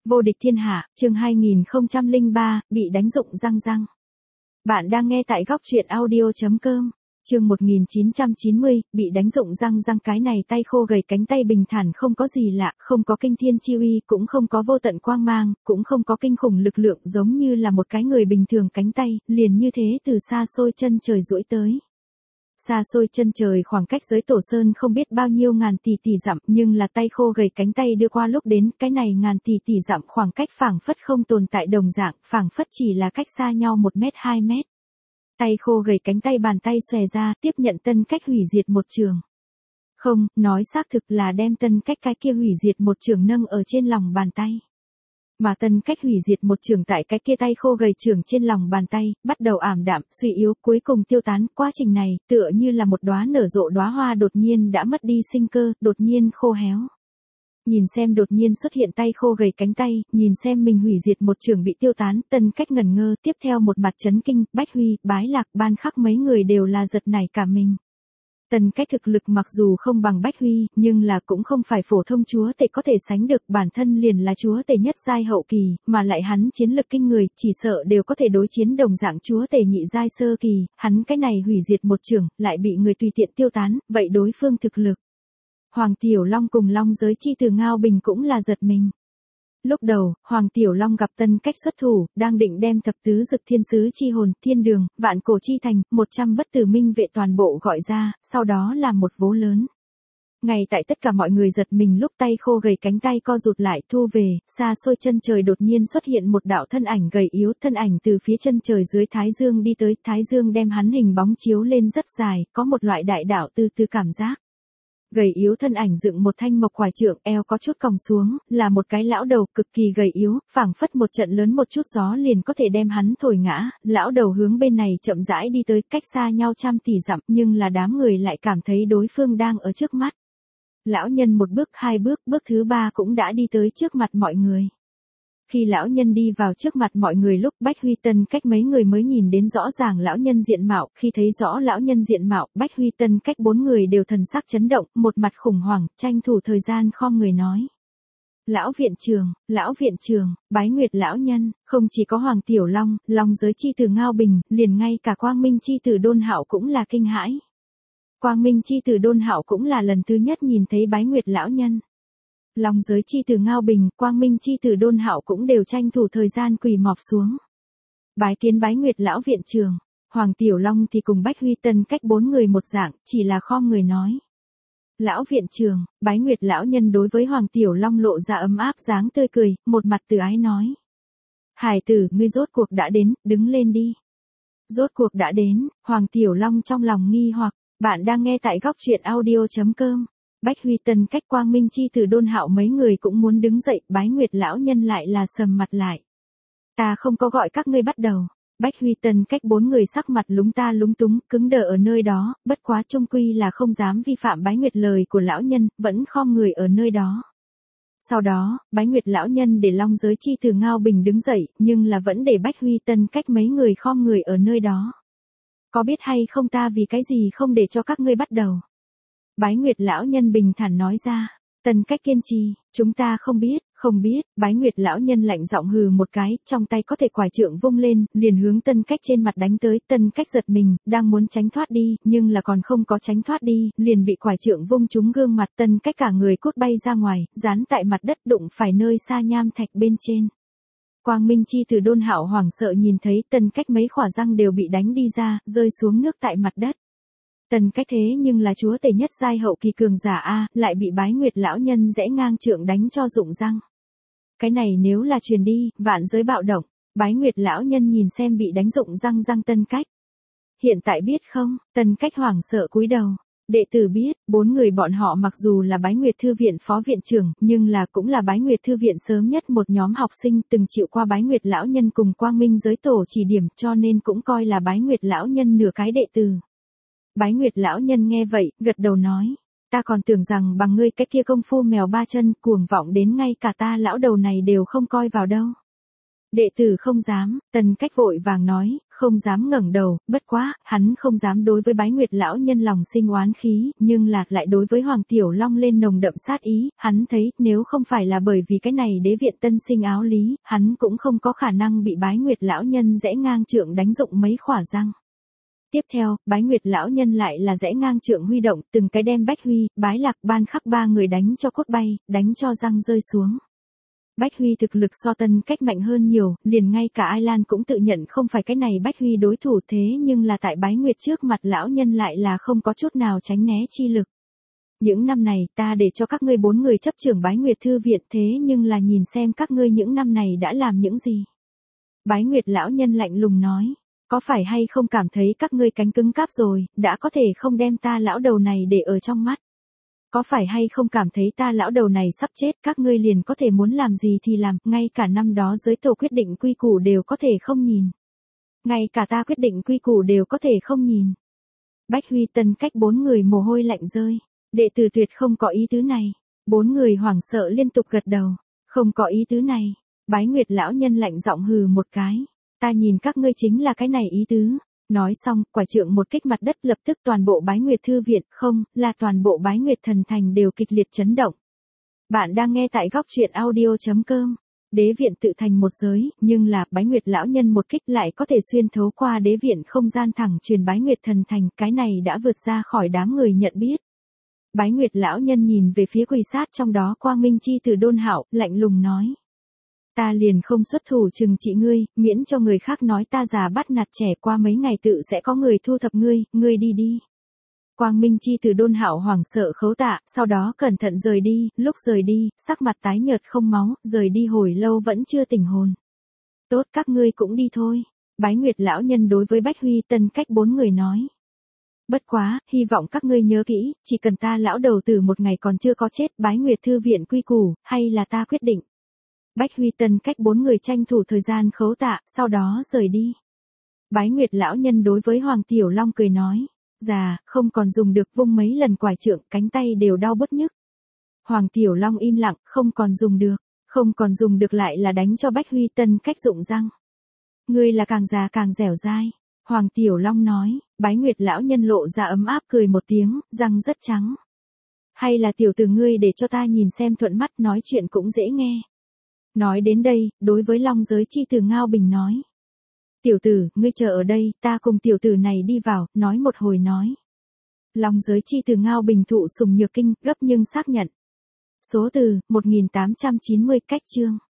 Vô địch thiên hạ, chương 2003, bị đánh rụng răng răng. Bạn đang nghe tại góc truyện audio.com. Chương 1990, bị đánh rụng răng răng. Cái này tay khô gầy cánh tay bình thản không có gì lạ, không có kinh thiên chi uy, cũng không có vô tận quang mang, cũng không có kinh khủng lực lượng, giống như là một cái người bình thường cánh tay, liền như thế từ xa xôi chân trời duỗi tới. Xa xôi chân trời khoảng cách giới Tổ Sơn không biết bao nhiêu ngàn tỷ tỷ dặm, nhưng là tay khô gầy cánh tay đưa qua lúc đến, cái này ngàn tỷ tỷ dặm khoảng cách phảng phất không tồn tại đồng dạng, phảng phất chỉ là cách xa nhau 1 mét 2 mét. Tay khô gầy cánh tay bàn tay xòe ra, tiếp nhận Tân Cách hủy diệt một trường. Không, nói xác thực là đem Tân Cách cái kia hủy diệt một trường nâng ở trên lòng bàn tay. Mà Tân Cách hủy diệt một trường tại cái kia tay khô gầy trường trên lòng bàn tay, bắt đầu ảm đạm, suy yếu, cuối cùng tiêu tán. Quá trình này, tựa như là một đóa nở rộ đóa hoa đột nhiên đã mất đi sinh cơ, đột nhiên khô héo. Nhìn xem đột nhiên xuất hiện tay khô gầy cánh tay, nhìn xem mình hủy diệt một trường bị tiêu tán, Tân Cách ngẩn ngơ, tiếp theo một mặt chấn kinh, Bách Huy, Bái Lạc, Ban Khắc mấy người đều là giật nảy cả mình. Tân Cách thực lực mặc dù không bằng Bách Huy, nhưng là cũng không phải phổ thông chúa tể có thể sánh được, bản thân liền là chúa tể nhất giai hậu kỳ, mà lại hắn chiến lực kinh người, chỉ sợ đều có thể đối chiến đồng dạng chúa tể nhị giai sơ kỳ, hắn cái này hủy diệt một trường, lại bị người tùy tiện tiêu tán, vậy đối phương thực lực. Hoàng Tiểu Long cùng Long giới chi từ Ngao Bình cũng là giật mình. Lúc đầu, Hoàng Tiểu Long gặp Tân Cách xuất thủ, đang định đem thập tứ dực thiên sứ chi hồn, thiên đường, vạn cổ chi thành, 100 bất tử minh vệ toàn bộ gọi ra, sau đó làm một vố lớn. Ngay tại tất cả mọi người giật mình lúc tay khô gầy cánh tay co rụt lại thu về, xa xôi chân trời đột nhiên xuất hiện một đạo thân ảnh gầy yếu, thân ảnh từ phía chân trời dưới Thái Dương đi tới, Thái Dương đem hắn hình bóng chiếu lên rất dài, có một loại đại đạo từ từ cảm giác. Gầy yếu thân ảnh dựng một thanh mộc quải trượng, eo có chút còng xuống, là một cái lão đầu cực kỳ gầy yếu, phảng phất một trận lớn một chút gió liền có thể đem hắn thổi ngã, lão đầu hướng bên này chậm rãi đi tới, cách xa nhau trăm tỷ dặm, nhưng là đám người lại cảm thấy đối phương đang ở trước mắt. Lão nhân một bước, 2 bước, bước thứ 3 cũng đã đi tới trước mặt mọi người. Khi lão nhân đi vào trước mặt mọi người lúc Bách Huy, Tân Cách mấy người mới nhìn đến rõ ràng lão nhân diện mạo, khi thấy rõ lão nhân diện mạo, Bách Huy, Tân Cách 4 người đều thần sắc chấn động, một mặt khủng hoảng, tranh thủ thời gian khom người nói. Lão viện trường, bái nguyệt lão nhân, không chỉ có Hoàng Tiểu Long, Long giới chi từ Ngao Bình, liền ngay cả Quang Minh chi từ Đôn Hạo cũng là kinh hãi. Quang Minh chi từ Đôn Hạo cũng là lần thứ nhất nhìn thấy bái nguyệt lão nhân. Long giới chi từ Ngao Bình, Quang Minh chi từ Đôn Hạo cũng đều tranh thủ thời gian quỳ mọp xuống. Bái kiến bái nguyệt lão viện trường. Hoàng Tiểu Long thì cùng Bách Huy, Tân Cách 4 người một dạng, chỉ là khom người nói. Lão viện trường, bái nguyệt lão nhân đối với Hoàng Tiểu Long lộ ra ấm áp dáng tươi cười, một mặt từ ái nói. Hải tử, ngươi rốt cuộc đã đến, đứng lên đi. Rốt cuộc đã đến, Hoàng Tiểu Long trong lòng nghi hoặc, bạn đang nghe tại góc truyện audio.com. Bách Huy, Tân Cách, Quang Minh chi từ Đôn Hạo mấy người cũng muốn đứng dậy, bái nguyệt lão nhân lại là sầm mặt lại. Ta không có gọi các ngươi bắt đầu. Bách Huy, Tân Cách 4 người sắc mặt lúng ta lúng túng, cứng đờ ở nơi đó, bất quá chung quy là không dám vi phạm bái nguyệt lời của lão nhân, vẫn khom người ở nơi đó. Sau đó, bái nguyệt lão nhân để Long giới chi từ Ngao Bình đứng dậy, nhưng là vẫn để Bách Huy, Tân Cách mấy người khom người ở nơi đó. Có biết hay không ta vì cái gì không để cho các ngươi bắt đầu? Bái nguyệt lão nhân bình thản nói ra. Tân Cách kiên trì, chúng ta không biết, bái nguyệt lão nhân lạnh giọng hừ một cái, trong tay có thể quải trượng vung lên, liền hướng Tân Cách trên mặt đánh tới, Tân Cách giật mình, đang muốn tránh thoát đi, nhưng là còn không có tránh thoát đi, liền bị quải trượng vung trúng gương mặt, Tân Cách cả người cút bay ra ngoài, dán tại mặt đất đụng phải nơi xa nham thạch bên trên. Quang Minh chi từ Đôn Hạo hoảng sợ nhìn thấy Tân Cách mấy khỏa răng đều bị đánh đi ra, rơi xuống nước tại mặt đất. Tân Cách thế nhưng là chúa tể nhất giai hậu kỳ cường giả a, lại bị bái nguyệt lão nhân rẽ ngang trượng đánh cho rụng răng. Cái này nếu là truyền đi, vạn giới bạo động. Bái nguyệt lão nhân nhìn xem bị đánh rụng răng Tân Cách. Hiện tại biết không? Tân Cách hoảng sợ cúi đầu. Đệ tử biết, 4 người bọn họ mặc dù là bái nguyệt thư viện phó viện trưởng, nhưng là cũng là bái nguyệt thư viện sớm nhất một nhóm học sinh từng chịu qua bái nguyệt lão nhân cùng Quang Minh giới tổ chỉ điểm, cho nên cũng coi là bái nguyệt lão nhân nửa cái đệ tử. Bái nguyệt lão nhân nghe vậy, gật đầu nói. Ta còn tưởng rằng bằng ngươi cái kia công phu mèo 3 chân, cuồng vọng đến ngay cả ta lão đầu này đều không coi vào đâu. Đệ tử không dám, Tân Cách vội vàng nói, không dám ngẩng đầu, bất quá, hắn không dám đối với Bái Nguyệt lão nhân lòng sinh oán khí, nhưng lại đối với Hoàng Tiểu Long lên nồng đậm sát ý, hắn thấy, nếu không phải là bởi vì cái này đế viện tân sinh áo lý, hắn cũng không có khả năng bị Bái Nguyệt lão nhân rẽ ngang trượng đánh rụng mấy khỏa răng. Tiếp theo, Bái Nguyệt lão nhân lại là rẽ ngang trượng huy động, từng cái đem Bách Huy, Bái Lạc, Ban Khắc ba người đánh cho cốt bay, đánh cho răng rơi xuống. Bách Huy thực lực so Tân Cách mạnh hơn nhiều, liền ngay cả Ai Lan cũng tự nhận không phải cái này Bách Huy đối thủ, thế nhưng là tại Bái Nguyệt trước mặt lão nhân lại là không có chút nào tránh né chi lực. Những năm này ta để cho các ngươi 4 người chấp trưởng Bái Nguyệt thư viện, thế nhưng là nhìn xem các ngươi những năm này đã làm những gì. Bái Nguyệt lão nhân lạnh lùng nói, có phải hay không cảm thấy các ngươi cánh cứng cáp rồi, đã có thể không đem ta lão đầu này để ở trong mắt. Có phải hay không cảm thấy ta lão đầu này sắp chết, các ngươi liền có thể muốn làm gì thì làm, ngay cả năm đó giới tổ quyết định quy củ đều có thể không nhìn. Ngay cả ta quyết định quy củ đều có thể không nhìn. Bách Huy, Tân Cách 4 người mồ hôi lạnh rơi, đệ tử tuyệt không có ý tứ này. 4 người hoảng sợ liên tục gật đầu, không có ý tứ này. Bái Nguyệt lão nhân lạnh giọng hừ một cái, ta nhìn các ngươi chính là cái này ý tứ. Nói xong, quả trượng một kích mặt đất, lập tức toàn bộ Bái Nguyệt thư viện, không, là toàn bộ Bái Nguyệt thần thành đều kịch liệt chấn động. Bạn đang nghe tại góc truyện audio.com. Đế viện tự thành một giới, nhưng là Bái Nguyệt lão nhân một kích lại có thể xuyên thấu qua đế viện không gian thẳng truyền Bái Nguyệt thần thành, cái này đã vượt ra khỏi đám người nhận biết. Bái Nguyệt lão nhân nhìn về phía quỳ sát trong đó Quang Minh chi tử Đôn Hạo, lạnh lùng nói: ta liền không xuất thủ trừng trị ngươi, miễn cho người khác nói ta già bắt nạt trẻ, qua mấy ngày tự sẽ có người thu thập ngươi, ngươi đi đi. Quang Minh chi tử Đôn Hạo hoảng sợ khấu tạ, sau đó cẩn thận rời đi, lúc rời đi, sắc mặt tái nhợt không máu, rời đi hồi lâu vẫn chưa tỉnh hồn. Tốt, các ngươi cũng đi thôi. Bái Nguyệt lão nhân đối với Bách Huy, Tân Cách 4 người nói. Bất quá, hy vọng các ngươi nhớ kỹ, chỉ cần ta lão đầu tử một ngày còn chưa có chết, Bái Nguyệt thư viện quy củ, hay là ta quyết định. Bách Huy, Tân Cách 4 người tranh thủ thời gian khấu tạ, sau đó rời đi. Bái Nguyệt lão nhân đối với Hoàng Tiểu Long cười nói, già, không còn dùng được, vung mấy lần quải trượng, cánh tay đều đau bứt nhức. Hoàng Tiểu Long im lặng, không còn dùng được lại là đánh cho Bách Huy, Tân Cách rụng răng. Ngươi là càng già càng dẻo dai. Hoàng Tiểu Long nói, Bái Nguyệt lão nhân lộ ra ấm áp cười một tiếng, răng rất trắng. Hay là tiểu tử ngươi để cho ta nhìn xem thuận mắt, nói chuyện cũng dễ nghe. Nói đến đây, đối với Long giới chi tử Ngao Bình nói. Tiểu tử, ngươi chờ ở đây, ta cùng tiểu tử này đi vào, nói một hồi nói. Long giới chi tử Ngao Bình thụ sùng nhược kinh, gấp nhưng xác nhận. Số từ, 1890, cách chương.